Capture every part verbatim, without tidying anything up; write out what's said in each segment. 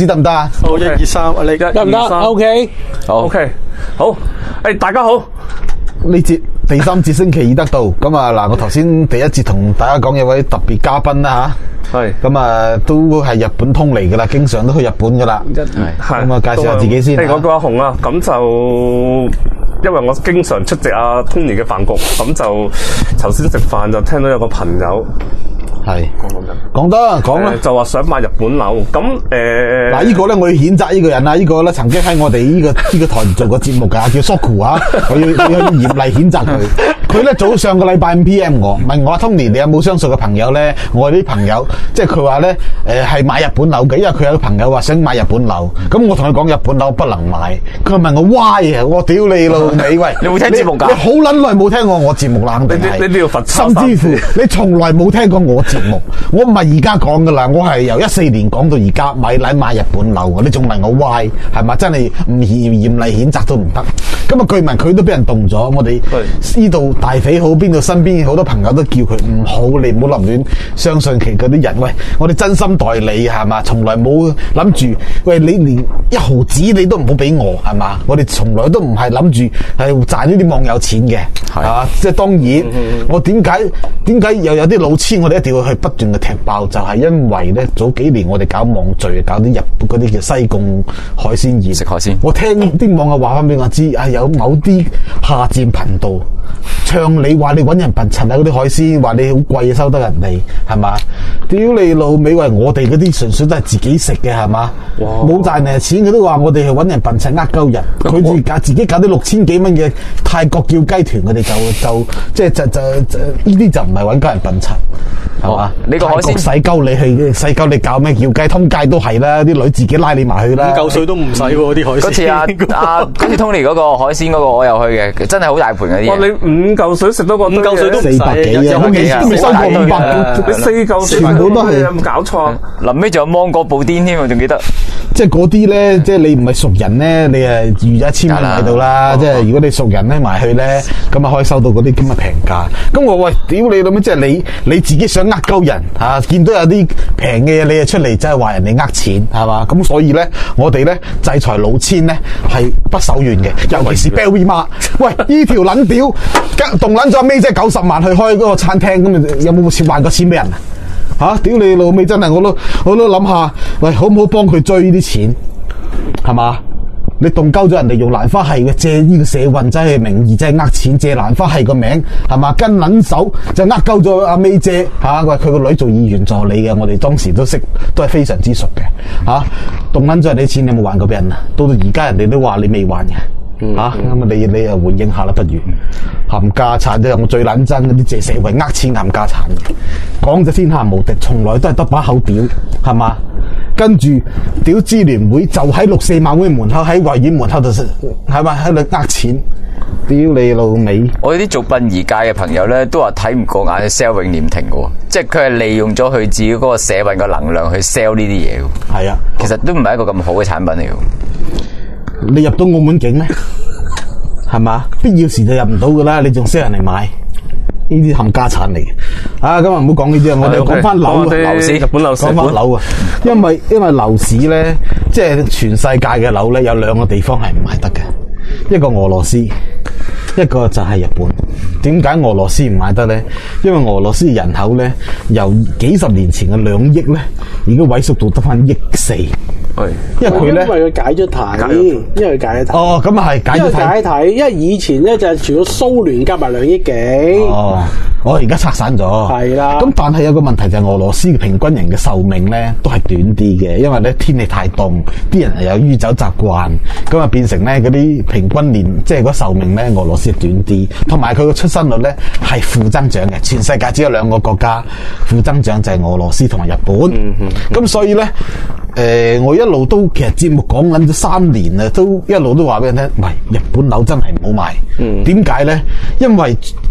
子得唔得啊？ 好，一二三，你得唔得 ？OK， 好 OK， 好，誒大家好， 呢節第三節星期二得到咁啊嗱，我頭先第一節同大家講有位特別嘉賓啦吓， 係咁啊都係日本通嚟噶啦，經常都去日本噶啦， 係咁啊介紹下自己先。 誒，我叫阿紅啊，咁就因為我經常出席阿 Tony 嘅飯局，咁就頭先食飯就聽到有個朋友。 係講講緊， 講得講啦， 就話想買日本樓，咁誒嗱呢個咧我要譴責呢個人啊！呢個咧曾經喺我哋呢個呢個台做過節目噶，叫 Soku 啊，我要我要嚴厲譴責佢。佢咧早上個禮拜五 P M 我問我阿 Tony，你有冇相熟嘅朋友咧？我啲朋友即係佢話咧誒係買日本樓嘅，因為佢有個朋友話想買日本樓，咁我同佢講日本樓不能買，佢問我 why 啊？我屌你老味喂！ 你冇聽節目㗎？ 你好撚耐冇聽過我節目啦，肯定係。 你你要罰抄甚至乎你從來冇聽過我節目，我唔係而家講噶啦，我係由一四年講到而家，買樓買日本樓，你仲問我 why 係咪？真係唔嚴嚴厲譴責都唔得。咁啊據聞佢都俾人動咗，我哋呢度大匪好，邊度身邊好多朋友都叫佢唔好，你唔好立亂相信其嗰啲人。喂，我哋真心待你係嘛，從來冇諗住，喂你連一毫子你都唔好俾我係嘛，我哋從來都唔係諗住係賺呢啲網友錢嘅，係啊，即係當然，嗯、我點解點解又有啲老千，我哋一定要去不斷嘅踢爆，就係、是、因為咧早幾年我哋搞網聚，搞啲日本嗰啲叫西貢海鮮業， 食海鮮，我聽啲網友話翻俾我知，啊有某啲下佔頻道唱你話你揾人笨柒啊，嗰啲海鮮話你好貴收得人哋係嘛？屌你老味，喂我哋嗰啲純粹都係自己食嘅係嘛？冇賺人錢，佢都話我哋係揾人笨柒呃鳩人，佢自搞自己搞啲六千幾蚊嘅泰國叫雞團，佢哋就就即係就就呢啲就唔係揾鳩人笨柒係嘛？ 呢個海鮮使鳩你去，使鳩你搞咩叫雞？通街都係啦，啲女自己拉你埋去啦， 五嚿水都唔使喎啲海鮮。 嗰次啊啊，嗰次 Tony 嗰個海鮮嗰個我又去嘅，真係好大盤嗰啲。 哇！你五嚿水食多個五嚿水都四百幾啊，都未都未收過五百， 你四嚿水全部都係有冇搞錯？ 臨尾仲有芒果布甸添，我仲記得。 即係嗰啲咧，即係你唔係熟人咧，你係預咗一千蚊喺度啦。即係如果你熟人咧埋去咧，咁啊可以收到嗰啲咁嘅平價。咁我喂，屌你老味，即係你你自己想呃鳩人嚇，見到有啲平嘅嘢，你就出嚟真係話人哋呃錢係嘛？咁所以咧，我哋咧制裁老千咧係不手軟嘅，尤其是 Belly Ma。喂，呢條撚屌，動撚咗尾即係九十萬去開嗰個餐廳，咁有冇錢還個錢俾人啊？吓！屌你老味，真係我都我都諗下，喂，好唔好幫佢追呢啲錢？係嘛？你動鳩咗人哋用蘭花系嘅借呢個社運真係名義，真係呃錢借蘭花系個名，係嘛？跟撚手就呃鳩咗阿 May 姐吓，喂，佢個女做議員助理嘅，我哋當時都識，都係非常之熟嘅吓。動撚咗人哋啲錢，你有冇還過俾人啊？到到而家人哋都話你未還嘅。吓咁啊！你你又回應下啦，不如冚家產都係我最撚憎嗰啲借社會呃錢冚家產嘅，講就天下無敵，從來都係得把口屌，係嘛？跟住屌支聯會就喺六四晚會門口，喺維園門口度係咪喺度呃錢？屌你老味！ 我啲做殯儀界嘅朋友咧，都話睇唔過眼去 sell 永廉亭嘅，即係佢係利用咗佢自己嗰個社運嘅能量去 sell 呢啲嘢。係啊，其實都唔係一個咁好嘅產品嚟嘅。 你入到澳門境咩？係嘛？必要時就入唔到噶啦，你仲識人嚟買？呢啲冚家產嚟嘅。啊，今日唔好講呢啲啊，我哋講翻樓樓市，日本樓市，講翻樓啊。因為因為樓市咧，即係全世界嘅樓咧，有兩個地方係唔買得嘅，一個俄羅斯，一個就係日本。點解俄羅斯唔買得咧？因為俄羅斯人口咧，由幾十年前嘅兩億咧，已經萎縮到得翻億四。係，因為佢咧， 因為佢解咗體，因為佢解咗體。 哦，咁啊係解咗體。 解體，因為以前咧就係除咗蘇聯加埋兩億幾。 哦，我而家拆散咗。係啦。咁但係有個問題就係俄羅斯嘅平均人嘅壽命咧都係短啲嘅，因為咧天氣太凍，啲人係有酗酒習慣，咁啊變成咧嗰啲平均年即係嗰壽命咧俄羅斯係短啲，同埋佢嘅出生率咧係負增長嘅。全世界只有兩個國家負增長，就係俄羅斯同埋日本。嗯嗯。咁所以咧。誒、呃，我一路都其實節目講緊咗三年啦，都一路都話俾人聽，唔係日本樓真係唔好買。嗯，點解咧？因為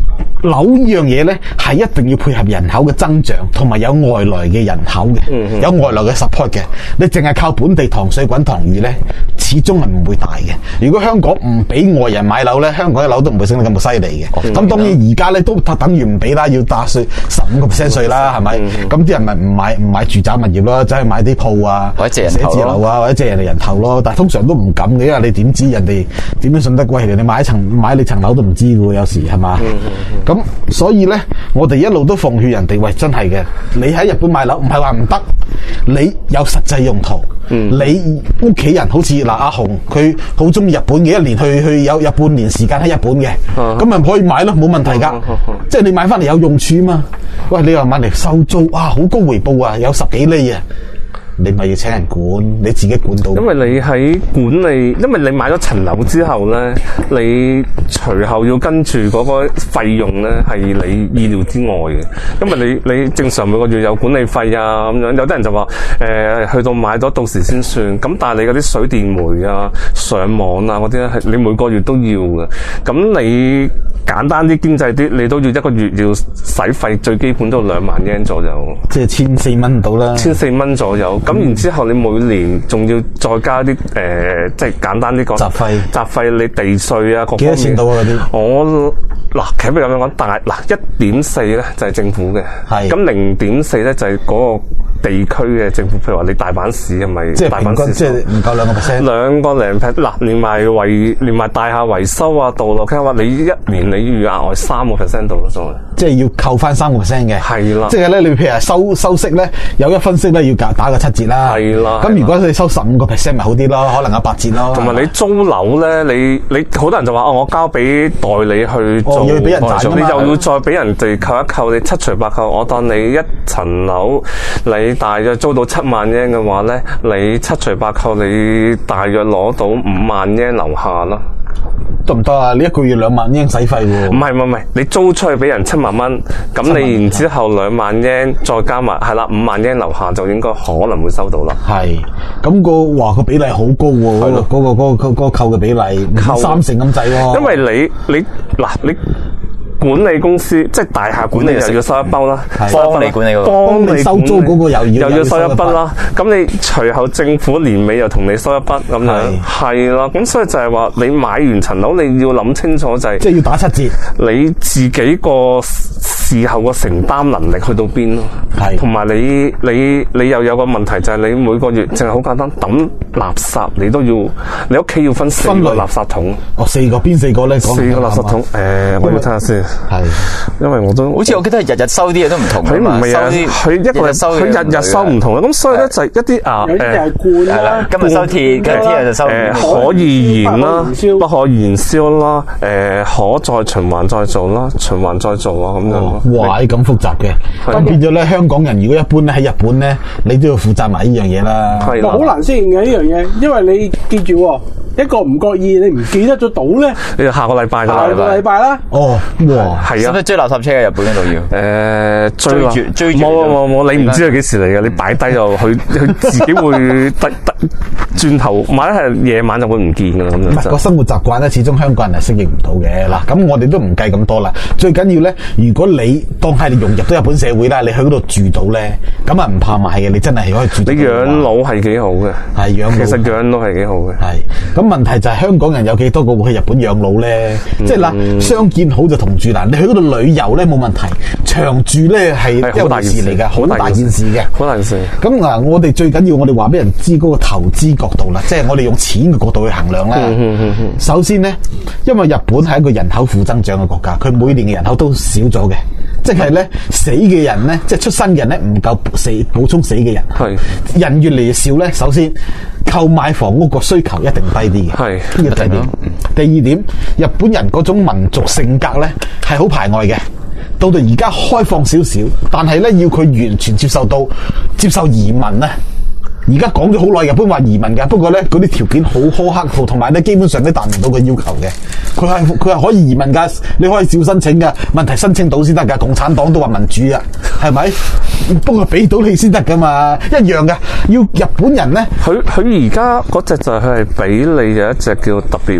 樓呢樣嘢咧係一定要配合人口嘅增長，同埋有外來嘅人口嘅，嗯、有外來嘅 support 嘅。你淨係靠本地糖水滾糖魚咧，始終係唔會大嘅。如果香港唔俾外人買樓咧，香港啲樓都唔會升得咁犀利嘅。咁、嗯、當然而家咧都等於唔俾啦，要打稅十五個 percent 稅啦，係咪？咁啲、嗯、人咪唔買唔買住宅物業咯，走去買啲鋪啊， 或者借人頭寫字樓啊，或者借人哋人頭咯。但係通常都唔敢嘅，因為你點知人哋點樣信得過人哋買一層買你層樓都唔知嘅喎，有時係嘛？咁、嗯、所以咧，我哋一路都奉勸人哋，喂，真係嘅，你喺日本買樓唔係話唔得，你有實際用途。嗯、你屋企人好似嗱阿紅，佢好中意日本嘅，一年去去有有半年時間喺日本嘅，咁咪、啊、可以買咯，冇問題噶。啊啊啊、即係你買翻嚟有用處嘛？喂，你話買嚟收租，哇，好高回報啊，有十幾厘啊！你咪要請人管，你自己管到。 因為你喺管理，因為你買咗層樓之後咧，你隨後要跟住嗰個費用咧，係你意料之外嘅。因為你你正常每個月有管理費啊咁樣，有啲人就話誒、呃、去到買咗到時先算。咁但係你嗰啲水電煤啊、上網啊嗰啲咧，係你每個月都要嘅。咁你簡單啲經濟啲，你都要一個月要使費最基本都兩萬日圓左右， 即係千四蚊到啦， 千四蚊左右。咁、嗯、然之後你每年仲要再加啲誒、呃，即係簡單啲講，雜費、雜費你地稅啊，各方面幾多錢到啊嗰啲？我嗱，其實咁樣講，大嗱一點四咧就係政府嘅，係咁零點四咧就係嗰個地區嘅政府，譬如話你大阪市係咪？即係平均，即係唔夠兩個 percent，兩個零 percent。嗱，連埋維連埋大廈維修啊、道路，聽話你一年你要額外三個 percent 到咗，即係要扣翻三個 percent 嘅。係啦，即係咧，你譬如收收息咧，有一分息咧要打個七折啦。係啦，咁如果你收十五個 percent 咪好啲咯，可能有八折咯。同埋你租樓咧，你你好多人就話哦，我交俾代理去做，哦、要俾人賺，你又要再俾人哋扣一扣，你七除八扣，我當你一層樓你大約租到七萬日圓嘅話咧，你七除八扣，你大約攞到五萬日圓樓下啦。得唔得啊？你一個月兩萬日圓使費喎。唔係唔係唔係，你租出去俾人七萬蚊，咁你然之後兩萬日圓再加埋，係啦，五萬日圓樓下就應該可能會收到啦。係，咁、那個話個比例好高喎，嗰、那個嗰、那個嗰、那個嗰、那個扣嘅比例扣三成咁滯喎。因為你你嗱你。你管理公司即係大廈管理又要收一包啦，幫你管理嗰個，幫你收租嗰個又要又要收一筆啦。咁你隨後政府年尾又同你收一筆咁樣，係啦。咁所以就係話你買完層樓，你要諗清楚就係，即係要打七折，你自己個事後個承擔能力去到邊咯。係，同埋你你你又有個問題就係你每個月淨係好簡單抌垃圾，你都要你屋企要分四個垃圾桶。哦，四個邊四個咧？四個垃圾桶。誒，我要睇下先。係，因為我都好似我記得係日日收啲嘢都唔同，佢唔係啊，佢一個日收，佢日日收唔同嘅，咁所以咧就係一啲啊，有啲係罐啦，今日收鐵，今日就收誒可以燃啦，不可燃燒啦，誒可再循環再做啦，循環再做啊咁樣。哇，咁複雜嘅，咁變咗咧香港人如果一般咧喺日本咧，你都要負責埋呢樣嘢啦。係，好難適應嘅呢樣嘢，因為你記住。一個唔覺意，你唔記得咗倒咧，你就下個禮拜噶啦，下個禮拜啦。哦，哇，係啊，使唔使追垃圾車喺日本嗰度要？誒，追住追住，冇冇冇，你唔知佢幾時嚟嘅，你擺低就佢佢自己會得得轉頭，萬一係夜晚就會唔見噶啦咁樣。唔係個生活習慣咧，始終香港人係適應唔到嘅。嗱，咁我哋都唔計咁多啦。最緊要咧，如果你當係你融入到日本社會啦，你去嗰度住到咧，咁啊唔怕買嘅，你真係可以住到。你養老係幾好嘅，係養老，其實養老係幾好嘅，係。咁問題就係香港人有幾多個會去日本養老咧？嗯、即係嗱，相見好就同住難。你去嗰度旅遊咧冇問題，長住咧係一回事嚟㗎，好大件事嘅。好大件事。咁嗱，我哋最緊要我哋話俾人知嗰個投資角度啦，即係我哋用錢嘅角度去衡量啦。嗯嗯嗯嗯、首先咧，因為日本係一個人口負增長嘅國家，佢每年嘅人口都少咗嘅，即係咧死嘅人咧，即係出生嘅人咧唔夠死補充死嘅人。係是人越嚟越少咧，首先。購買房屋個需求一定低啲嘅，係呢個第一點。第二點，日本人嗰種民族性格咧係好排外嘅，到到而家開放少少，但係咧要佢完全接受到接受移民咧。而家講咗好耐，日本話移民嘅，不過咧嗰啲條件好苛刻，同埋咧基本上都達唔到佢要求嘅。佢係佢係可以移民噶，你可以照申請噶，問題申請到先得噶。共產黨都話民主啊，係咪？不過俾到你先得噶嘛，一樣噶。要日本人咧，佢佢而家嗰隻就係俾你有一隻叫特別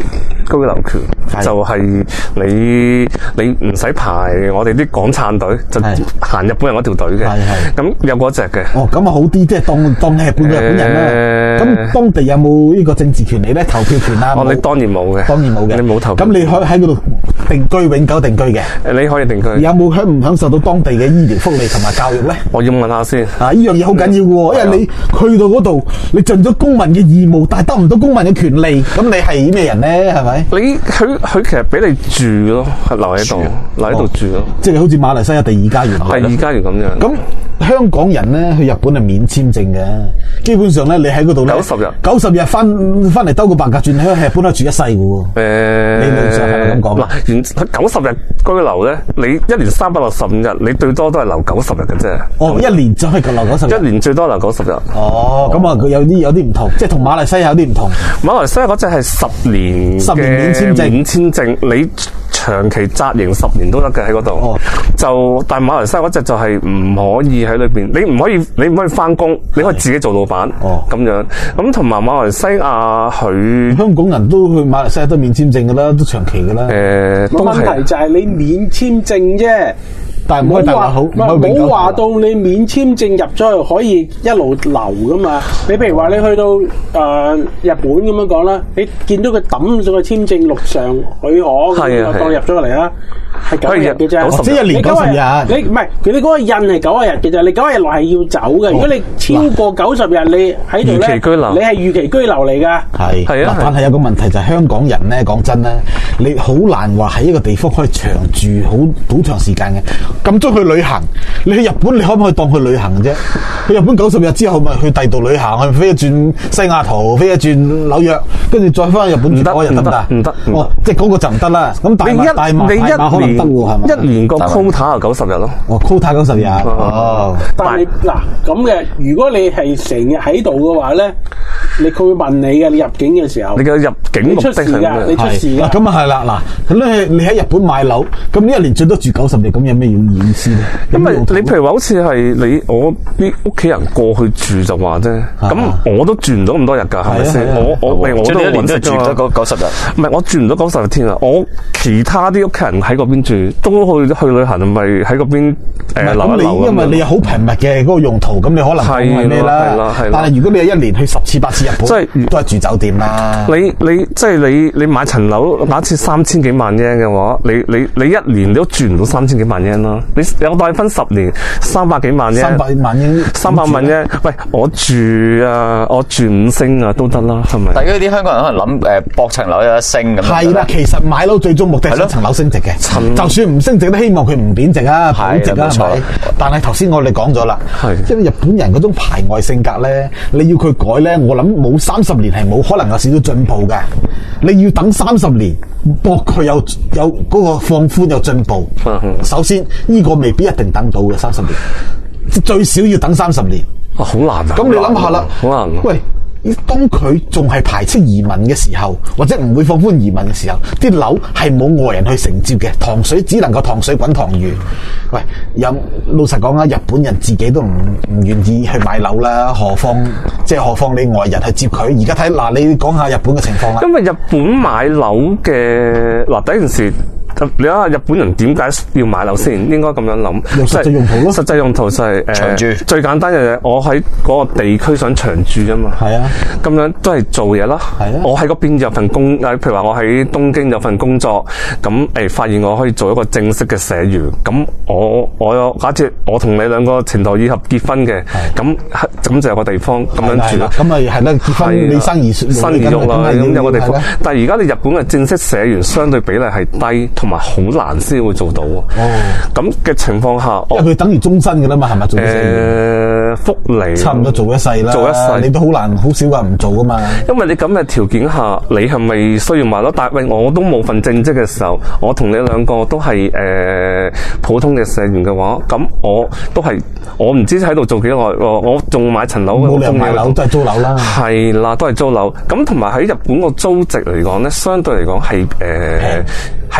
居留權，就係你你唔使排我哋啲港燦隊，就行日本人嗰條隊嘅。咁有嗰隻嘅。 哦，咁啊好啲，即係當當你係半個日本人啦。咁、呃、當地有冇呢個政治權利咧？投票權啊？ 哦，你當然冇嘅， 當然冇嘅， 你冇投票。 咁你可以喺嗰度定居，永久定居嘅。 你可以定居。 有冇享唔享受到當地嘅醫療福利同埋教育咧？ 我要問下先。 啊，呢樣嘢好緊要嘅喎，因為你去到嗰度，你盡咗公民嘅義務，但係得唔到公民嘅權利，咁你係咩人咧？係咪？ 你佢佢其實俾你住咯，留喺度，留喺度住咯。 即係好似馬來西亞第二家園。 係二家園咁樣。 咁香港人咧去日本係免簽證嘅，基本上咧你喺嗰度咧九十日， 九十日翻翻嚟兜個白鴿轉，喺日本都住一世嘅喎。誒，理論上係咪咁講？ 嗱，原九十日居留咧，你一年三百六十五日，你最多都係留九十日嘅啫。 哦，一年就係留九十日。 一年最多留九十日。 哦，咁啊，佢有啲有啲唔同，即係同馬來西亞有啲唔同。 馬來西亞嗰隻係十年十年免簽證， 免簽證你長期紮營十年都得嘅喺嗰度。哦，就但係馬來西亞嗰隻就係唔可以喺裏邊，你唔可以你唔可以翻工，你可以自己做老闆。哦，咁樣咁同埋馬來西亞佢香港人都去馬來西亞都免簽證噶啦，都長期噶啦。 誒、呃， 問題就係你免簽證啫。 但係唔可以大話好，唔冇話到你免簽證入咗去可以一路留噶嘛？你譬如話你去到誒、呃、日本咁樣講啦，你見到佢抌咗個簽證陸上許可，咁啊當入咗嚟啦，係九日嘅啫， 即係一年九十日。 你唔係佢哋嗰個印係九十日嘅啫，你九十日內係要走嘅。如果你超過九十日，你喺度咧，你係預期居留嚟㗎。係係啊， 但係有個問題就係香港人咧，講真咧，你好難話喺一個地方可以長住好好長時間嘅。咁中去旅行，你去日本你可唔可以當去旅行啫？去日本九十日之後咪去第二度旅行，去飛一轉西雅圖，飛一轉紐約，跟住再翻去日本住嗰日得唔得？唔得，哦，即係嗰個就唔得啦。咁大馬大馬大馬可能得喎，係咪？ 一年個 quota 係九十日咯。 哦 quota 九十日。哦。 但係嗱咁嘅，如果你係成日喺度嘅話咧，你佢會問你嘅，你入境嘅時候。 你嘅入境目的係咩？ 你出事㗎。 咁啊係啦，嗱，咁你你喺日本買樓，咁你一年最多住九十日，咁有咩意思咧？ 因為你譬如話好似係你我啲屋企人過去住就話啫，咁、啊、我都住唔到咁多日㗎，係咪先？我我我都一年都住咗嗰九十日， 唔係我住唔到九十日天啊！我其他啲屋企人喺嗰邊住，都去去旅行，咪喺嗰邊誒留一留。 因為你有好平密嘅嗰個用途，咁你可能係咩啦？但係如果你係一年去十次八次日本，即係都係住酒店啦。 你你即係你你買層樓，假設三千幾萬yen嘅話，你你你一年都住唔到三千幾萬yen啦。你有帶分十年三百幾萬yen， 三百萬yen， 三百萬yen。喂，我住啊，我住五星啊都得啦，係咪？ 但係啲香港人可能諗誒，博層樓有得升咁。 係啦，其實買樓最終目的係想層樓升值嘅，就算唔升值都希望佢唔貶值啊，保值啊，係咪？但係頭先我哋講咗啦，因為日本人嗰種排外性格咧，你要佢改咧，我諗冇三十年係冇可能有少少進步嘅。你要等三十年，博佢有有嗰個放寬有進步。首先呢個未必一定等到嘅三十年，最少要等三十年。 啊，好難啊！ 咁你諗下啦， 好難。 喂，當佢仲係排斥移民嘅時候，或者唔會放寬移民嘅時候，啲樓係冇外人去承接嘅，糖水只能夠糖水滾糖魚。喂，有老實講啊，日本人自己都唔唔願意去買樓啦，何況即係何況你外人去接佢。而家睇嗱，你講下日本嘅情況啦。 因為日本買樓嘅嗱，第一件事。你睇下日本人點解要買樓先？應該咁樣諗， 用實際用途咯。 實際用途就係、是、誒、呃、 長住。 最簡單嘅嘢，我喺嗰個地區想長住啊嘛。係啊，咁樣都係做嘢啦。係啊，我喺嗰邊有份工，譬如話我喺東京有份工作，咁誒、欸、發現我可以做一個正式嘅社員，咁我我有假設我同你兩個情投意合結婚嘅，咁咁就有個地方咁樣住啦。 咁咪係啦，結婚你生兒生兒育啦，咁有個地方。但係而家你日本嘅正式社員相對比例係低。同埋好難先會做到喎。哦，咁嘅情況下， 因為佢等於終身嘅啦嘛，係咪做？誒、 呃，福利差唔多做一世啦， 做一世你都好難，好少話唔做噶嘛。 因為你咁嘅條件下，你係咪需要買樓？但係喂，我都冇份正職嘅時候，我同你兩個都係誒、呃、普通嘅社員嘅話，咁我都係我唔知喺度做幾耐，我仲買層樓， 冇理由買樓都係租樓啦。 係啦，都係租樓。咁同埋喺日本個租值嚟講咧，相對嚟講係誒係好實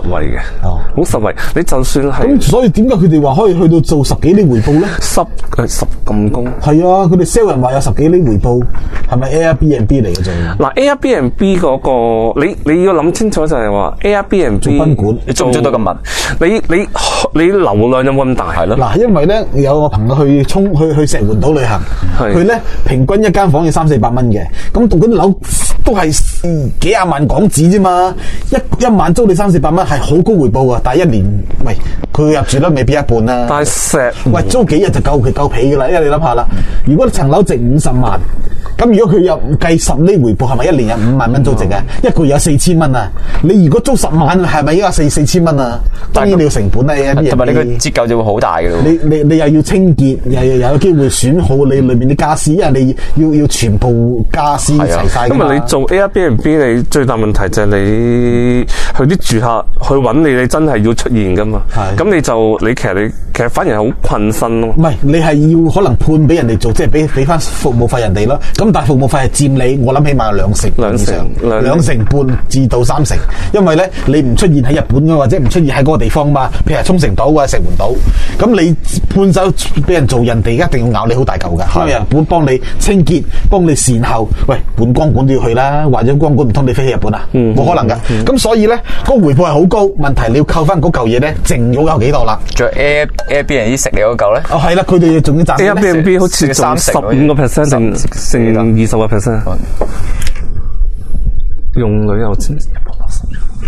惠嘅， 哦， 好實惠。你就算係咁，所以點解佢哋話可以去到做十幾厘回報咧？ 十誒十咁高？ 係啊，佢哋 sell 人話有十幾厘回報，係咪 Airbnb 嚟嘅啫？ 嗱 ，Airbnb 嗰個你你要諗清楚就係話 Airbnb 做賓館， 你租唔租得咁密？ 你你你流量有冇咁大？係咯。 嗱，因為咧有個朋友去衝去去石門島旅行，佢咧平均一間房要三四百蚊嘅，咁嗰啲樓都係幾廿萬港紙啫嘛，一一晚租你三四百蚊係好高回報啊！但係一年，喂，佢入住得未必一半啦。 但係石喂租幾日就夠佢夠皮噶啦，因為你諗下啦，如果層樓值五十萬，咁如果佢有計十厘回報，係咪一年有五萬蚊租值啊？一個月有四千蚊啊！你如果租十萬，係咪依家四四千蚊啊？當然你要成本啊， 同埋你個折舊就會好大嘅咯。 你你你又要清潔，又又有機會損耗你裏面啲家私，因為你要要全部家私齊晒。 因為你做 Airbnb， 你最大問題就係你去啲住客去揾你，你真係要出現噶嘛。咁你就你其實你其實反而係好困身咯。唔係， 你係要可能判俾人哋做，即係俾俾翻服務費人哋咯。咁但係服務費係佔你，我諗起碼有兩成兩成兩成半至到三成，因為咧你唔出現喺日本嘅，或者唔出現喺嗰個地方嘛，譬如係沖繩島啊、石門島，咁你判手俾人做，人哋一定要咬你好大嚿噶，因為日本幫你清潔、幫你善後，喂，本光管都要去啦，或者光管唔通你飛去日本啊？冇、嗯、可能噶，咁、嗯、所以咧，嗰、那個回報係好高，問題你要扣翻嗰嚿嘢咧，剩咗有幾多啦？ 仲有 Air Airbnb 食你嗰嚿咧？ 哦，係啦，佢哋仲要賺 Airbnb 好似三十五個 percent 定成二十個 percent， 用旅遊錢一百八十。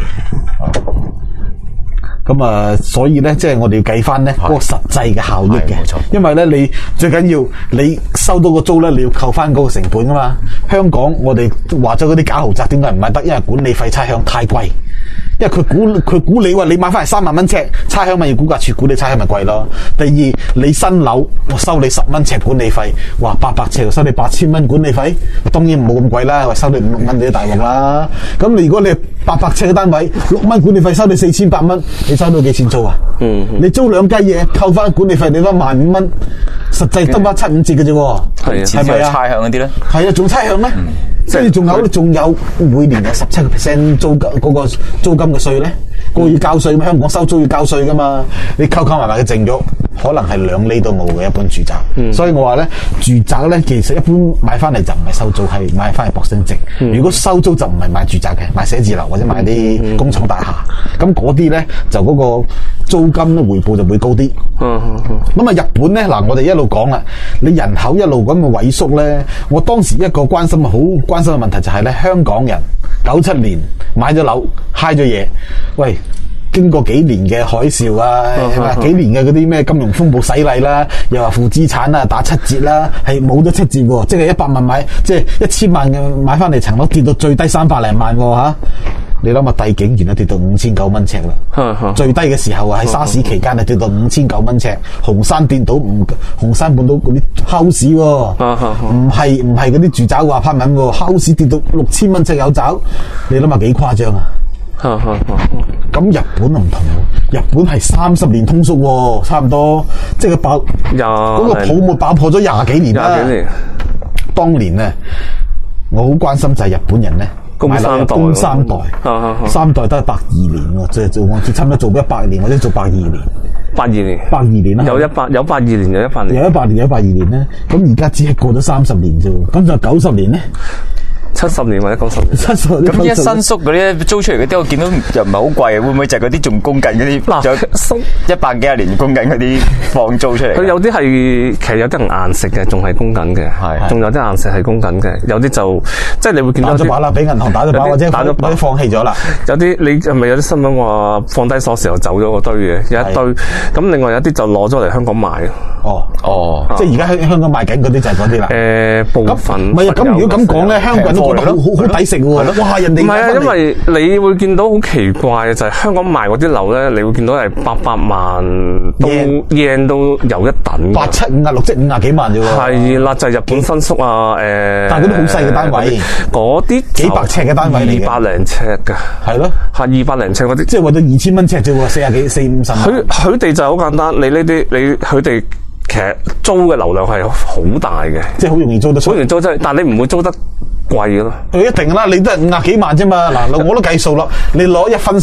咁啊，所以咧，即係我哋要計翻咧嗰個實際嘅效益嘅，因為咧你最緊要你收到個租咧，你要扣翻嗰個成本噶嘛。香港我哋話咗嗰啲假豪宅點解唔買得？因為管理費差餉太貴。因為佢估佢估你話你買翻嚟三萬蚊尺，差餉咪要估價處估你差餉咪貴咯。第二你新樓我收你十蚊尺管理費，話八百尺收你八千蚊管理費，當然冇咁貴啦，話收你五六蚊你都大鑊啦。咁你如果你八百尺嘅單位六蚊管理費收你四千八蚊，你收到幾錢租啊？嗯，你租兩間嘢扣翻管理費你翻萬五蚊，實際得翻七五折嘅啫。 係啊，係咪啊？差餉嗰啲咧？ 係啊，仲差餉咩？即係仲有仲有每年有十七個 percent 租金嗰個租金嘅稅咧，個要交稅，香港收租要交稅噶嘛，你扣扣埋埋嘅剩咗，可能係兩厘都冇嘅一般住宅。嗯、所以我話咧，住宅咧其實一般買翻嚟就唔係收租，係買翻嚟博升值。嗯、如果收租就唔係買住宅嘅，買寫字樓或者買啲工廠大廈。咁嗰啲咧就嗰個租金咧回報就會高啲。咁、嗯、啊、嗯嗯、日本咧嗱，我哋一路講啦，你人口一路咁嘅萎縮咧，我當時一個關心好關心嘅問題就係咧，香港人九七年買咗樓，嗨咗嘢，喂，經過幾年嘅海嘯啊，嗯、幾年嘅嗰啲咩金融風暴洗禮啦，又話負資產啊，打七折啦，係冇咗七折喎，即係一百萬買，即係一千萬嘅買翻嚟層樓跌到最低三百零萬喎嚇。你諗下，帝景原來跌到五千九蚊尺啦，嗯嗯、最低嘅時候啊，喺沙士期間啊跌到五千九蚊尺，紅山跌到唔紅山半島嗰啲 house 喎，唔係唔係嗰啲住宅話拍文喎 house 跌到六千蚊尺有找，你諗下幾誇張啊！咁、嗯嗯嗯、日本唔同喎，日本係三十年通縮喎，差唔多，即係爆嗰、嗰個泡沫爆破咗廿幾年啦。廿幾年，當年咧，我好關心就係日本人咧。供三代，供三代，三代都係百二年喎，即係做我差唔多做一百年或者做百二年， 百二年， 百二年啦， 有一百有百二年有一百年， 有一百年有一百二年咧，咁而家只係過咗三十年啫，咁就九十年咧。 七十年或者九十年， 七十年。 咁一新宿嗰啲租出嚟嗰啲，我見到又唔係好貴，會唔會就係嗰啲仲供緊嗰啲？嗱，仲一百幾廿年供緊嗰啲放租出嚟。佢有啲係其實有啲人硬食嘅，仲係供緊嘅，係，仲有啲硬食係供緊嘅，有啲就即係你會見到打咗把啦，俾銀行打咗把，或者打咗把放棄咗啦。 有啲你係咪有啲新聞話放低鎖匙又走咗個堆嘅，有一堆。咁另外有啲就攞咗嚟香港賣。 哦哦，即係而家香香港賣緊嗰啲就係嗰啲啦。 誒，部分唔係啊，咁如果咁講咧，香港人都覺得好好好抵食喎。哇，人哋唔係啊，因為你會見到好奇怪嘅就係香港賣嗰啲樓咧，你會見到係八百萬都 yen 都有一等。 八七五啊六即五啊幾萬啫喎。 係啦，就係日本新宿啊，誒。 但係嗰啲好細嘅單位， 嗰啲幾百尺嘅單位嚟嘅。 二百零尺㗎。係咯。係二百零尺嗰啲， 即係為咗二千蚊尺啫喎，四啊幾四五十萬。 佢佢哋就好簡單，你呢啲你佢哋。其實租嘅流量係好大嘅， 即係好容易租得， 好容易租真係，但係你唔會租得貴嘅咯。 佢一定啦，你都係五廿幾萬啫嘛。嗱，我都計數啦，你攞一分息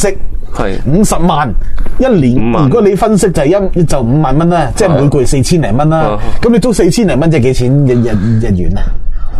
係五十萬一年。如果你分析就係一就五萬蚊啦，即係每個月四千零蚊啦。咁你租四千零蚊即係幾錢日日日元啊？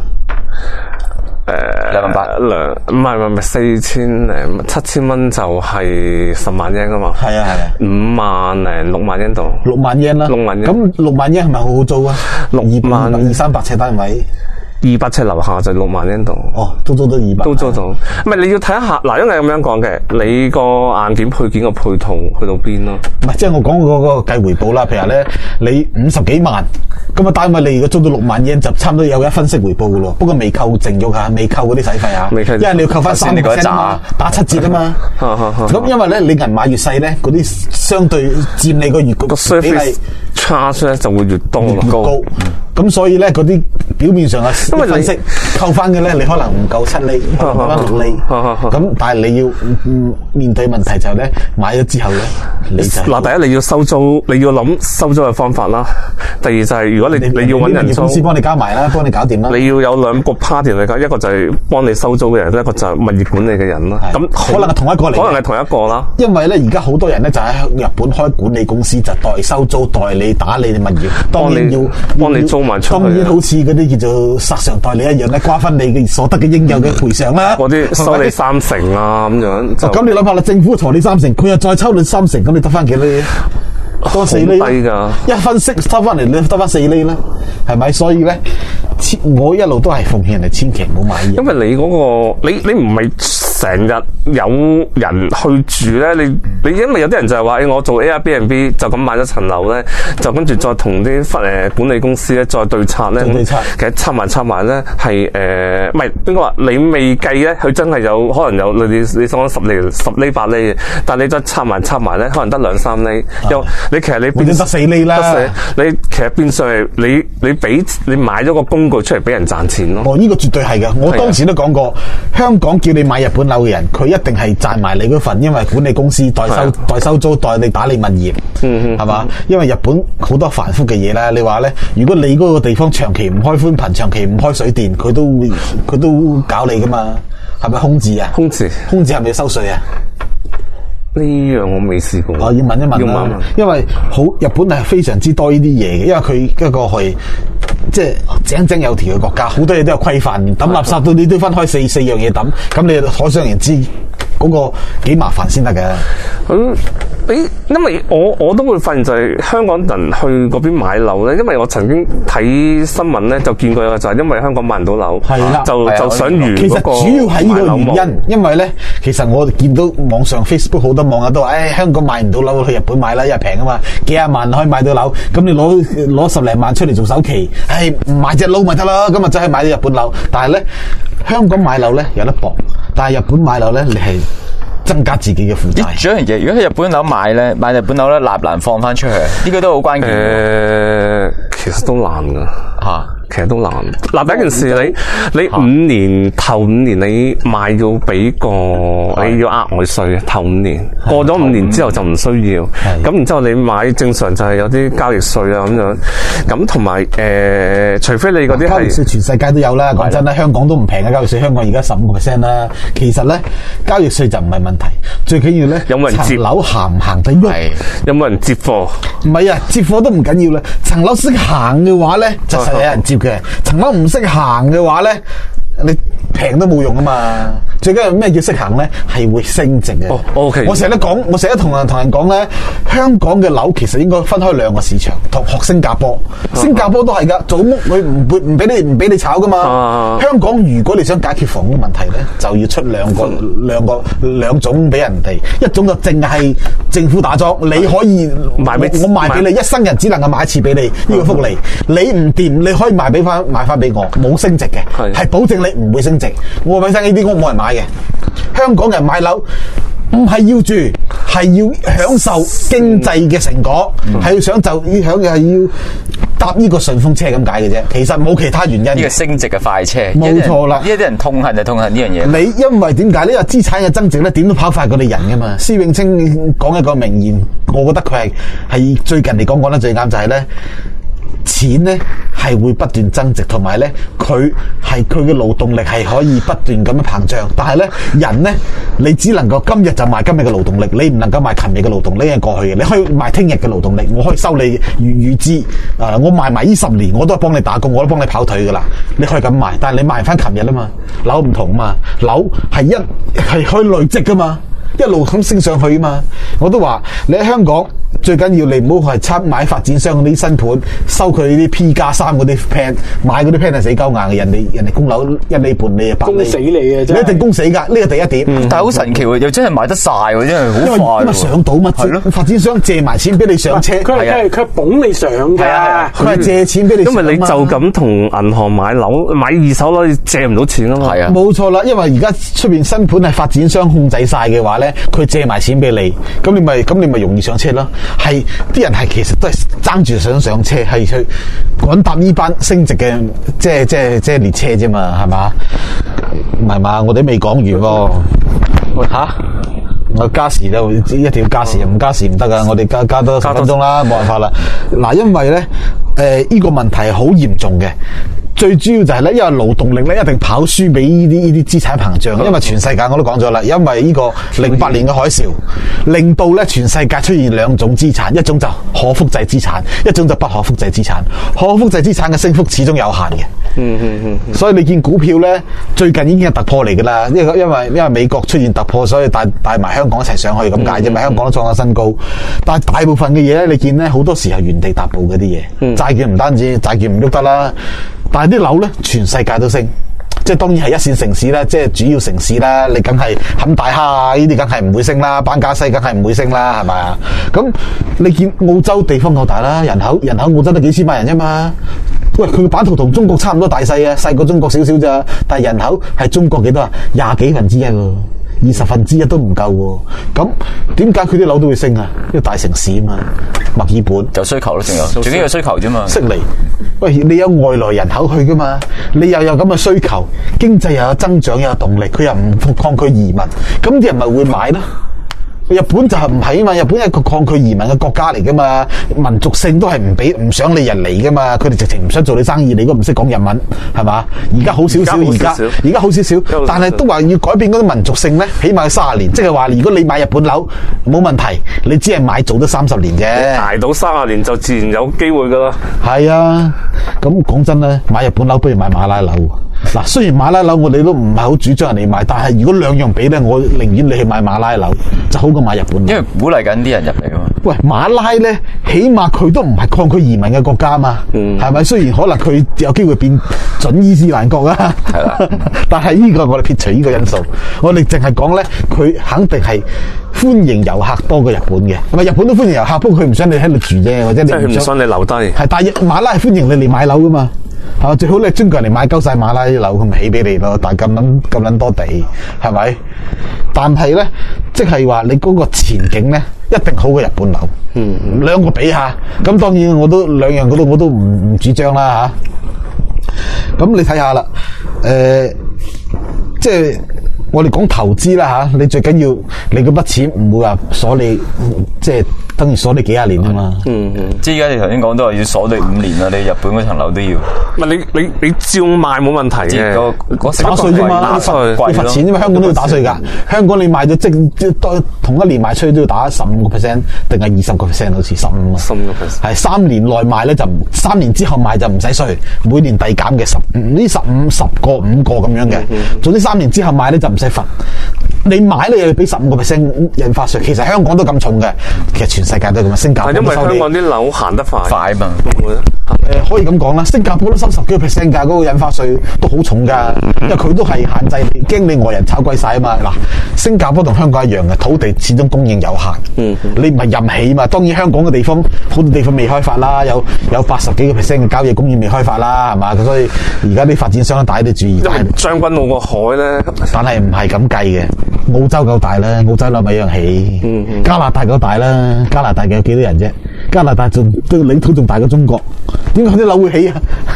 誒， 兩萬八兩唔係唔係四千零七千蚊就係十萬英噶嘛？ 係啊係啊， 五萬零六萬英度， 六萬英啦， 六萬英。 咁六萬英係咪好好租啊？ 六萬二三百尺單位。 二百尺樓下就六萬英度， 哦，都租到二百， 都租到。唔係你要睇下，嗱，因為咁樣講嘅，你個硬件配件個配套去到邊咯？ 唔係，即係我講嗰個計回報啦。譬如咧，你五十幾萬，咁啊單位你如果租到六萬英，就差唔多有一分息回報噶咯。不過未扣剩咗㗎，未扣嗰啲使費啊，因為你要扣翻三個 percent 啊嘛，打七折啊嘛。咁因為咧，你銀碼越細咧，嗰啲相對佔你個月個比例 charge 咧就會越多越高。咁所以咧，嗰啲表面上嘅分析扣翻嘅咧，你可能唔夠七厘，可能得六厘。咁但係你要面對問題就係咧，買咗之後咧，你就嗱，第一你要收租，你要諗收租嘅方法啦。第二就係如果你你要揾人租， 公司幫你加埋啦，幫你搞掂啦。 你要有兩個 party 嚟搞，一個就係幫你收租嘅人，一個就係物業管理嘅人啦。咁可能係同一個嚟， 可能係同一個啦。 因為咧，而家好多人咧就喺日本開管理公司，就代收租、代理打理物業，當然要幫你租。 當然好似嗰啲叫做殺償代理一樣咧，瓜分你嘅所得嘅應有嘅賠償啦。 嗰啲收你三成啊咁樣。 咁你諗下啦，政府財你三成，佢又再抽你三成，咁你得翻幾厘？多四厘。低㗎。一分息收翻嚟，你得翻四厘啦，係咪？所以咧，我一路都係奉勸人哋千祈唔好買嘢。 因為你嗰個，你你唔係成日有人去住咧，你你因為有啲人就係話，誒我做 Airbnb 就咁買咗層樓咧，就跟住再同啲誒管理公司咧再對拆咧， 對拆其實拆埋拆埋咧係誒，唔係應該話你未計咧，佢真係有可能有你你所講十厘十厘八厘嘅，但係你再拆埋拆埋咧，可能得兩三厘，又你其實你變得四厘啦， 你其實變相係你你俾你買咗個工具出嚟俾人賺錢咯。 哦，呢個絕對係嘅，我當時都講過，香港叫你買日本樓嘅人，佢一定係賺埋你嗰份，因為管理公司代收代收租，代你打理物業，嗯係嘛？因為日本好多繁複嘅嘢啦。你話咧，如果你嗰個地方長期唔開寬頻，長期唔開水電，佢都佢都搞你噶嘛？係咪空置啊？ 空置， 空置係咪要收稅啊？ 呢樣我未試過。 我要問一問啦，因為好日本係非常之多呢啲嘢嘅，因為佢一個係即係井井有條嘅國家，好多嘢都有規範，抌垃圾到你都分開四四樣嘢抌，咁你可想而知嗰個幾麻煩先得嘅。 咁你因為我我都會發現就係香港人去嗰邊買樓咧，因為我曾經睇新聞咧就見過有個就係因為香港買唔到樓，係啦，就就想預其實主要係呢個原因，因為咧其實我見到網上 Facebook 好多網友都話，誒、哎、香港買唔到樓去日本買啦，因為平啊嘛，幾廿萬可以買到樓，咁你攞攞十零萬出嚟做首期，誒唔買隻樓咪得啦，咁啊就係買到日本樓。但係咧香港買樓咧有得搏，但係日本買樓咧你係增加自己嘅負債。 仲有一樣嘢，如果喺日本樓買咧，買日本樓咧難唔難放翻出去？呢個都好關鍵。誒、 呃，其實都難噶吓。其實都難。嗱，第一件事你你五年頭五年你賣要俾個你要額外稅，頭五年過咗五年之後就唔需要。咁然之後你買正常就係有啲交易稅啊咁樣。咁同埋誒，除非你嗰啲交易稅全世界都有啦。講真啦，香港都唔平嘅交易稅，香港而家十五個 percent 啦。其實咧交易稅就唔係問題，最緊要咧有冇人接樓行唔行得喐？ 有冇人接貨？ 唔係啊，接貨都唔緊要啦。層樓識行嘅話咧，就實有人接。層樓唔識行嘅話咧，你平都冇用啊嘛。最緊要咩叫識行咧？係會升值嘅。 哦，OK。 我成日都講，我成日同人同人講咧，香港嘅樓其實應該分開兩個市場，同學新加坡。新加坡都係噶，做屋佢唔會唔俾你唔俾你炒噶嘛。啊、香港如果你想解決房屋問題咧，就要出兩個兩個兩種俾人哋，一種就淨係政府打樁，你可以賣俾我賣俾你，一生人只能夠買一次俾你，呢、這個福利。你唔掂，你可以賣俾翻賣翻俾我，冇升值嘅，係保證你唔會升值。我話俾你聽，呢啲屋冇人買嘅。香港人買樓唔係要住，係要享受經濟嘅成果，係、嗯、要想就要享係要搭呢個順風車咁解嘅啫。其實冇其他原因。呢個升值嘅快車， 冇錯啦。 呢一啲人痛恨就痛恨呢樣嘢。 你因為點解呢個資產嘅增值咧，點都跑快過你人噶嘛？施永青講一個名言，我覺得佢係係最近嚟講講得最啱，就係咧。 錢咧係會不斷增值，同埋咧佢係佢嘅勞動力係可以不斷咁樣膨脹。但係咧人咧，你只能夠今日就賣今日嘅勞動力，你唔能夠賣琴日嘅勞動力，係過去嘅。你可以賣聽日嘅勞動力，我可以收你預預支啊！我賣埋呢十年，我都係幫你打工，我都幫你跑腿噶啦。你可以咁賣，但係你賣翻琴日啊嘛，樓唔同啊嘛，樓係一係可以累積噶嘛。一路咁升上去啊嘛！我都話你喺香港最緊要你唔好係參買發展商嗰啲新盤，收佢啲 P 加三嗰啲 plan， 買嗰啲 plan 係死鳩硬嘅，人哋人哋供樓一厘半你啊， 供死你啊！真係你一定供死㗎，呢個第一點。 嗯、但係好神奇喎，又真係買得晒喎，真係好快。因為上到嘛，發展商借埋錢俾你上車， 佢係佢捧你上㗎， 佢係借錢俾你上。 因為你就咁同銀行買樓買二手樓，你借唔到錢啊嘛。 係啊， 冇錯啦，因為而家出邊新盤係發展商控制晒嘅話咧，佢借埋錢俾你，咁你咪咁你咪容易上車咯。係啲人係其實都係爭住想上車，係去趕搭呢班升值嘅，即係即係即係列車啫嘛，係嘛？唔係嘛？我哋未講完喎，吓、啊？我加時就一定要加時，唔加時唔得噶。我哋加加多十分鐘啦，冇辦法啦。嗱，因為咧，誒、呃，呢、這個問題係好嚴重嘅。最主要就係咧，因為勞動力咧一定跑輸俾呢啲呢啲資產膨脹，因為全世界我都講咗啦，因為呢個零八年嘅海嘯，令到咧全世界出現兩種資產，一種就可複製資產，一種就不可複製資產。可複製資產嘅升幅始終有限嘅。嗯嗯嗯。所以你見股票咧，最近已經係突破嚟噶啦，因為因為因為美國出現突破，所以帶帶埋香港一齊上去咁解啫嘛，香港都創咗新高。但係大部分嘅嘢咧，你見咧好多時係原地踏步嗰啲嘢，嗯、債券唔單止債券唔喐得啦。但係啲樓咧，全世界都升，即係當然係一線城市啦，即係主要城市啦，你梗係冚大蝦啊，呢啲梗係唔會升啦，班加西梗係唔會升啦，係咪啊？咁你見澳洲地方夠大啦，人口人口澳洲得幾千萬人啫嘛，喂，佢個版圖同中國差唔多大細啊，細過中國少少咋，但係人口係中國幾多啊？廿幾分之一喎。二十分之一都唔夠喎，咁點解佢啲樓都會升啊？因為大城市啊嘛，墨爾本有需求咯，仲有，最緊要有需求啫嘛。悉尼， 喂，你有外來人口去噶嘛？你又有咁嘅需求，經濟又有增長，又有動力，佢又唔抗拒移民，咁啲人咪會買咯。日本就係唔係啊嘛，日本係一個抗拒移民嘅國家嚟噶嘛，民族性都係唔俾唔想你人嚟噶嘛，佢哋直情唔想做你生意，你都唔識講日文，係嘛？而家好少少，而家而家好少少，但係都話要改變嗰啲民族性咧，起碼三十年，即係話如果你買日本樓冇問題，你只係買做得三十年啫， 捱到三十年就自然有機會噶啦。 係啊，咁講真咧，買日本樓不如買馬拉樓。嗱，雖然馬拉樓我哋都唔係好主張人哋買，但係如果兩樣比咧，我寧願你去買馬拉樓，就好過買日本樓。 因為鼓勵緊啲人入嚟啊嘛。 喂，馬拉咧，起碼佢都唔係抗拒移民嘅國家嘛，係咪、嗯？雖然可能佢有機會變準伊斯蘭國啊，係啦，但係呢個我哋撇除呢個因素，我哋淨係講咧，佢肯定係歡迎遊客多過日本嘅。咁啊，日本都歡迎遊客，不過佢唔想你喺度住啫，或者你唔想， 想你留低。係， 但係馬拉係歡迎你嚟買樓噶嘛。係嘛，最好你中國人嚟買鳩晒馬拉啲樓，佢咪起俾你咯。但係咁撚咁撚多地，係咪？但係咧，即係話你嗰個前景咧，一定好過日本樓。嗯，兩個比下，咁當然我都兩樣嗰度我都唔唔主張啦吓。咁你睇下啦，誒、呃，即係我哋講投資啦吓，你最緊要你嗰筆錢唔會話鎖你，即係。等於鎖你幾廿年啊嘛， 嗯嗯，即係而家你頭先講都話要鎖你五年啦，你日本嗰層樓都要。 唔係你你你照賣冇問題嘅， 打稅啫嘛，要罰錢啫嘛，香港都要打稅㗎。香港你賣咗即即同一年賣出去都要打十五個 percent，定係二十個 percent 好似十五啊。十五個 percent 係三年內賣咧就唔，三年之後賣就唔使稅，每年遞減嘅十呢十五十個五個咁樣嘅。總之三年之後賣咧就唔使罰。你買咧又要俾十五個 percent 印花稅，其實香港都咁重嘅，其實全世界都咁啊，新加坡都收你。 因為香港啲樓行得快， 快嘛。 誒，可以咁講啦，新加坡都收十幾個 percent 㗎，嗰個印花稅都好重㗎，因為佢都係限制，驚你外人炒貴晒啊嘛。嗱，新加坡同香港一樣嘅，土地始終供應有限，嗯，你唔係任起嘛。當然香港嘅地方好多地方未開發啦，有有八十幾個 percent 嘅郊野公園未開發啦，係嘛？咁所以而家啲發展商大啲注意。 因為將軍澳個海咧， 但係唔係咁計嘅。澳洲夠大啦，澳洲樓咪一樣起。嗯嗯，加拿大夠大啦，加拿大嘅有幾多人啫？加拿大仲都領土仲大過中國，點解啲樓會起啊？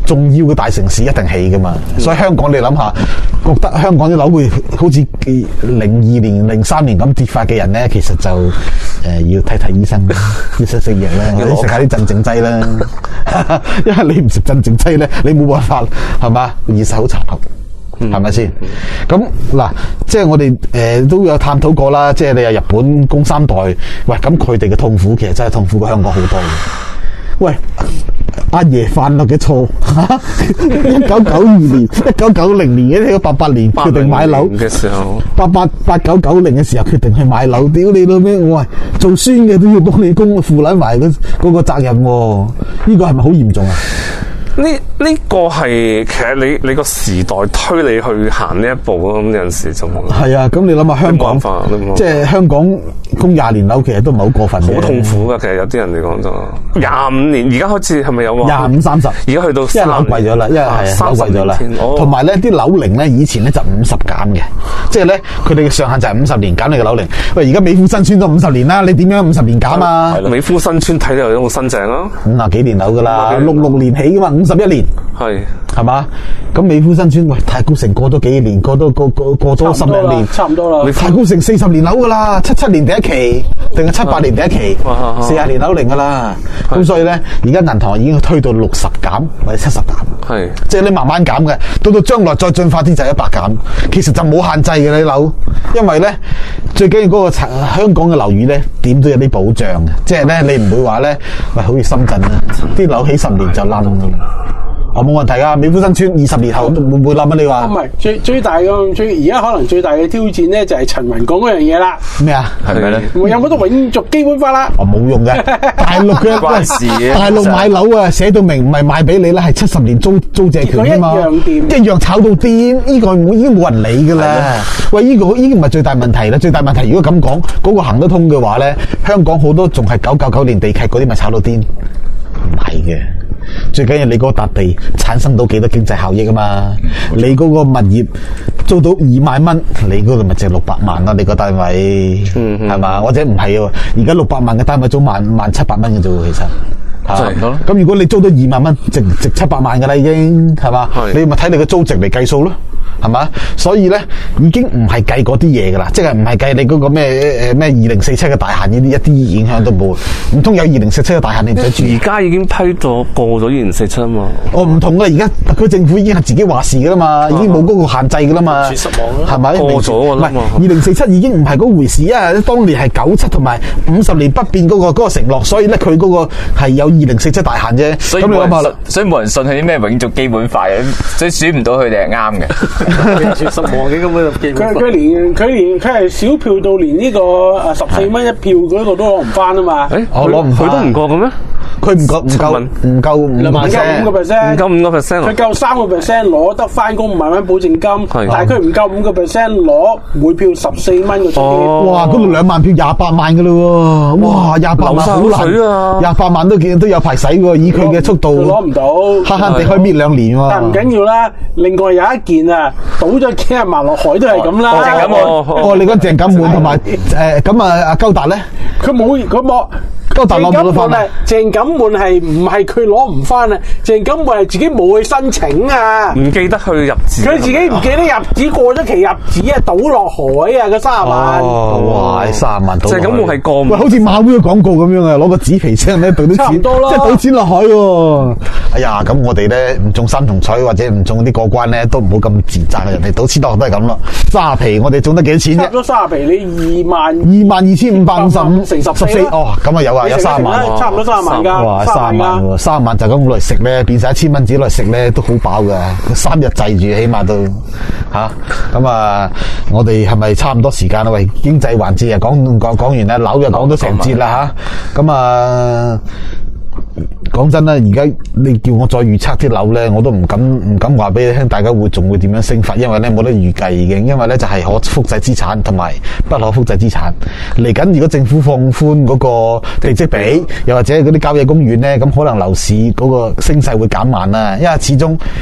重要嘅大城市一定起噶嘛。嗯、所以香港你諗下，覺得香港啲樓會好似零二年、零三年咁跌法嘅人咧，其實就誒、呃、要睇睇醫生，要食食藥啦，或者食下啲鎮靜劑啦。因為你唔食鎮靜劑咧，你冇辦法係嘛，現實好殘酷。係咪先？咁嗱，即係我哋誒、呃、都有探討過啦。即係你話日本供三代，喂，咁佢哋嘅痛苦其實真係痛苦過香港好多嘅。喂，阿爺犯落嘅錯，一九九二年、一九九零年嘅，呢個八八年決定買樓嘅時候， 八八八九九零嘅時候決定去買樓，屌你老咩？我話做孫嘅都要幫你供負撚埋嗰嗰個責任，呢、這個係咪好嚴重啊？ 呢呢、這個係其實你你個時代推你去行呢一步咯，咁有陣時就係啊。咁你諗下香港，即係香港供廿年樓，其實都唔係好過分， 好痛苦噶。其實有啲人嚟講就廿五年，而家開始係咪有話廿五三十？ 而家去到因為樓貴咗啦，因為係樓貴咗啦。同埋咧，啲樓齡咧，以前咧就五十減嘅，即係咧佢哋嘅上限就係五十年減你嘅樓齡。喂，而家美孚新村都五十年啦，你點樣五十年減啊？ 美孚新村睇到有冇新淨啊？ 五啊幾年樓噶啦，六六年起噶嘛。十一年係係嘛？咁美孚新村喂，太古城過多幾年，過多過過過咗十零年， 差唔多啦。 太古城四十年樓噶啦，七七年第一期，定係七八年第一期，四十年樓齡噶啦。咁所以咧，而家銀行已經推到六十減或者七十減，係即係你慢慢減嘅，到到將來再進化啲就係一百減。其實就冇限制嘅你樓，因為咧最緊要嗰個香港嘅樓宇咧點都有啲保障嘅，即係咧你唔會話咧喂，好似深圳啦，啲樓起十年就冧。我冇問題啊！美孚新村二十年後會唔會冧啊？你話？唔係最最大嘅最而家可能最大嘅挑戰咧，就係陳雲講嗰樣嘢啦。 咩啊？係咪咧？ 有冇得永續基本法啦？ 哦，冇用嘅。大陸嘅關事嘅。 大陸買樓啊，寫到明唔係賣俾你啦，係七十年租租借權啫嘛。一樣掂，一樣炒到癲，呢個已經冇人理噶啦。喂，呢個已經唔係最大問題啦。最大問題如果咁講，嗰個行得通嘅話咧，香港好多仲係九九九年地契嗰啲咪炒到癲？唔係嘅。最緊要你嗰笪地產生到幾多經濟效益啊嘛？嗯、你嗰個物業租到二萬蚊，你嗰度咪值六百萬啦？你個單位係嘛、嗯？或者唔係喎？而家六百萬嘅單位租萬萬七百蚊嘅啫喎，其實差唔多。咁如果你租到二萬蚊，值值七百萬噶啦，已經係嘛？你咪睇你個租值嚟計數咯。係嘛？所以咧已經唔係計嗰啲嘢噶啦，即係唔係計你嗰個咩誒咩二零四七嘅大限呢啲一啲影響都冇。唔通有二零四七嘅大限你唔使住？ 而家已經批咗過咗二零四七啊嘛。 哦，唔同啦，而家特區政府已經係自己話事噶啦嘛，啊、已經冇嗰個限制噶啦嘛。 絕失望啦， 係咪？ 過咗啦嘛。 二零四七已經唔係嗰回事，因為當年係九七同埋五十年不變嗰、嗰個、嗰個承諾，所以咧佢嗰個係有二零四七大限啫。 所以咁你諗下啦，所以冇人信佢啲咩永續基本法嘅，所以選唔到佢哋係啱嘅。 絕失望嘅根本佢佢連佢連佢係小票到連呢個誒十四蚊一票嗰度都攞唔翻啊嘛！ 誒，我攞唔佢都唔過嘅咩？ 佢唔夠唔夠唔夠五五個 percent， 唔夠五個 percent， 佢夠三個 percent 攞得翻工五萬蚊保證金，但係佢唔夠五個 percent 攞每票十四蚊嘅。 哦，哇！嗰度兩萬票廿八萬嘅咯喎，哇！廿八萬好難啊！廿八萬都見都有排使喎，以佢嘅速度攞唔到， 慳慳地可以搣兩年喎。 但唔緊要啦，另外有一件啊，倒咗幾廿萬落海都係咁啦。 鄭錦滿， 哦，你講鄭錦滿同埋誒咁啊阿鳩達咧， 佢冇佢冇。 鳩達攞唔到翻啊！ 鄭錦滿係唔係佢攞唔翻啊？鄭錦滿係自己冇去申請啊！ 唔記得去入紙， 佢自己唔記得入紙，過咗期入紙啊，倒落海啊！個三十萬， 哇！三十萬倒落海。 鄭錦滿係過唔？ 喂，好似馬會嘅廣告咁樣啊，攞個紙皮箱咧賭啲錢， 差唔多啦， 即係賭錢落海喎。哎呀，咁我哋咧唔中三重彩或者唔中啲過關咧，都唔好咁自責，人哋賭錢落都係咁咯。卅皮我哋中得幾多錢啫？ 差唔多卅皮，你二萬二萬二千五百五十五乘十四哦，咁啊有啊，有三萬喎， 差唔多三萬噶， 哇，三萬喎，三萬就咁攞嚟食咧，變晒一千蚊紙攞嚟食咧，都好飽噶，三日滯住起碼都吓。咁啊，我哋係咪差唔多時間啦？喂，經濟環節啊，講講講完啦，樓又講咗成節啦吓，咁啊。講真啦，而家你叫我再預測啲樓咧，我都唔敢唔敢話俾你聽，大家會仲會點樣升法？因為咧冇得預計已經，因為咧就係可複製資產同埋不可複製資產嚟緊。如果政府放寬嗰個地積比，又或者嗰啲郊野公園咧，咁可能樓市嗰個升勢會減慢啦。因為始終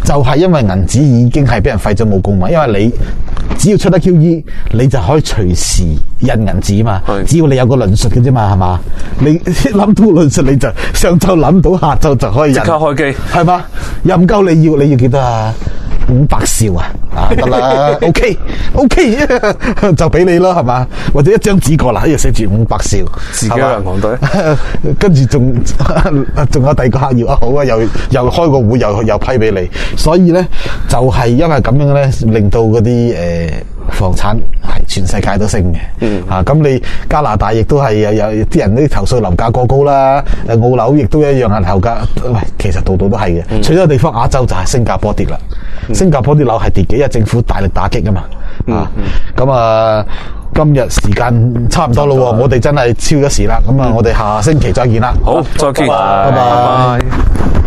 就係因為銀紙已經係俾人廢咗武功嘛，因為你只要出得 Q E， 你就可以隨時印銀紙嘛。只要你有個論述嘅啫嘛，係嘛？你諗到論述你就上晝諗到，下晝就可以印。即刻開機， 係嘛？又唔夠你要，你要幾多啊？五百兆啊，啊得啦，OK OK 就俾你咯，係嘛？或者一張紙過啦，呢度寫住五百兆， 自己銀行隊， 跟住仲仲有第二個客要啊，好啊，又又開個會，又又批俾你，所以咧就係、是、因為咁樣咧，令到嗰啲誒房產係全世界都升嘅。嗯啊，咁你加拿大亦都係有有啲人都投訴樓價過高啦，誒澳樓亦都一樣係樓價，喂，其實度度都係嘅，嗯、除咗地方亞洲就係新加坡跌啦。新加坡啲樓係跌嘅，因為政府大力打擊啊嘛，嗯、啊，咁啊，今日時間差唔多咯，我哋真係超咗時啦，咁啊，我哋下星期再見啦， 好，再見， 拜拜。拜拜。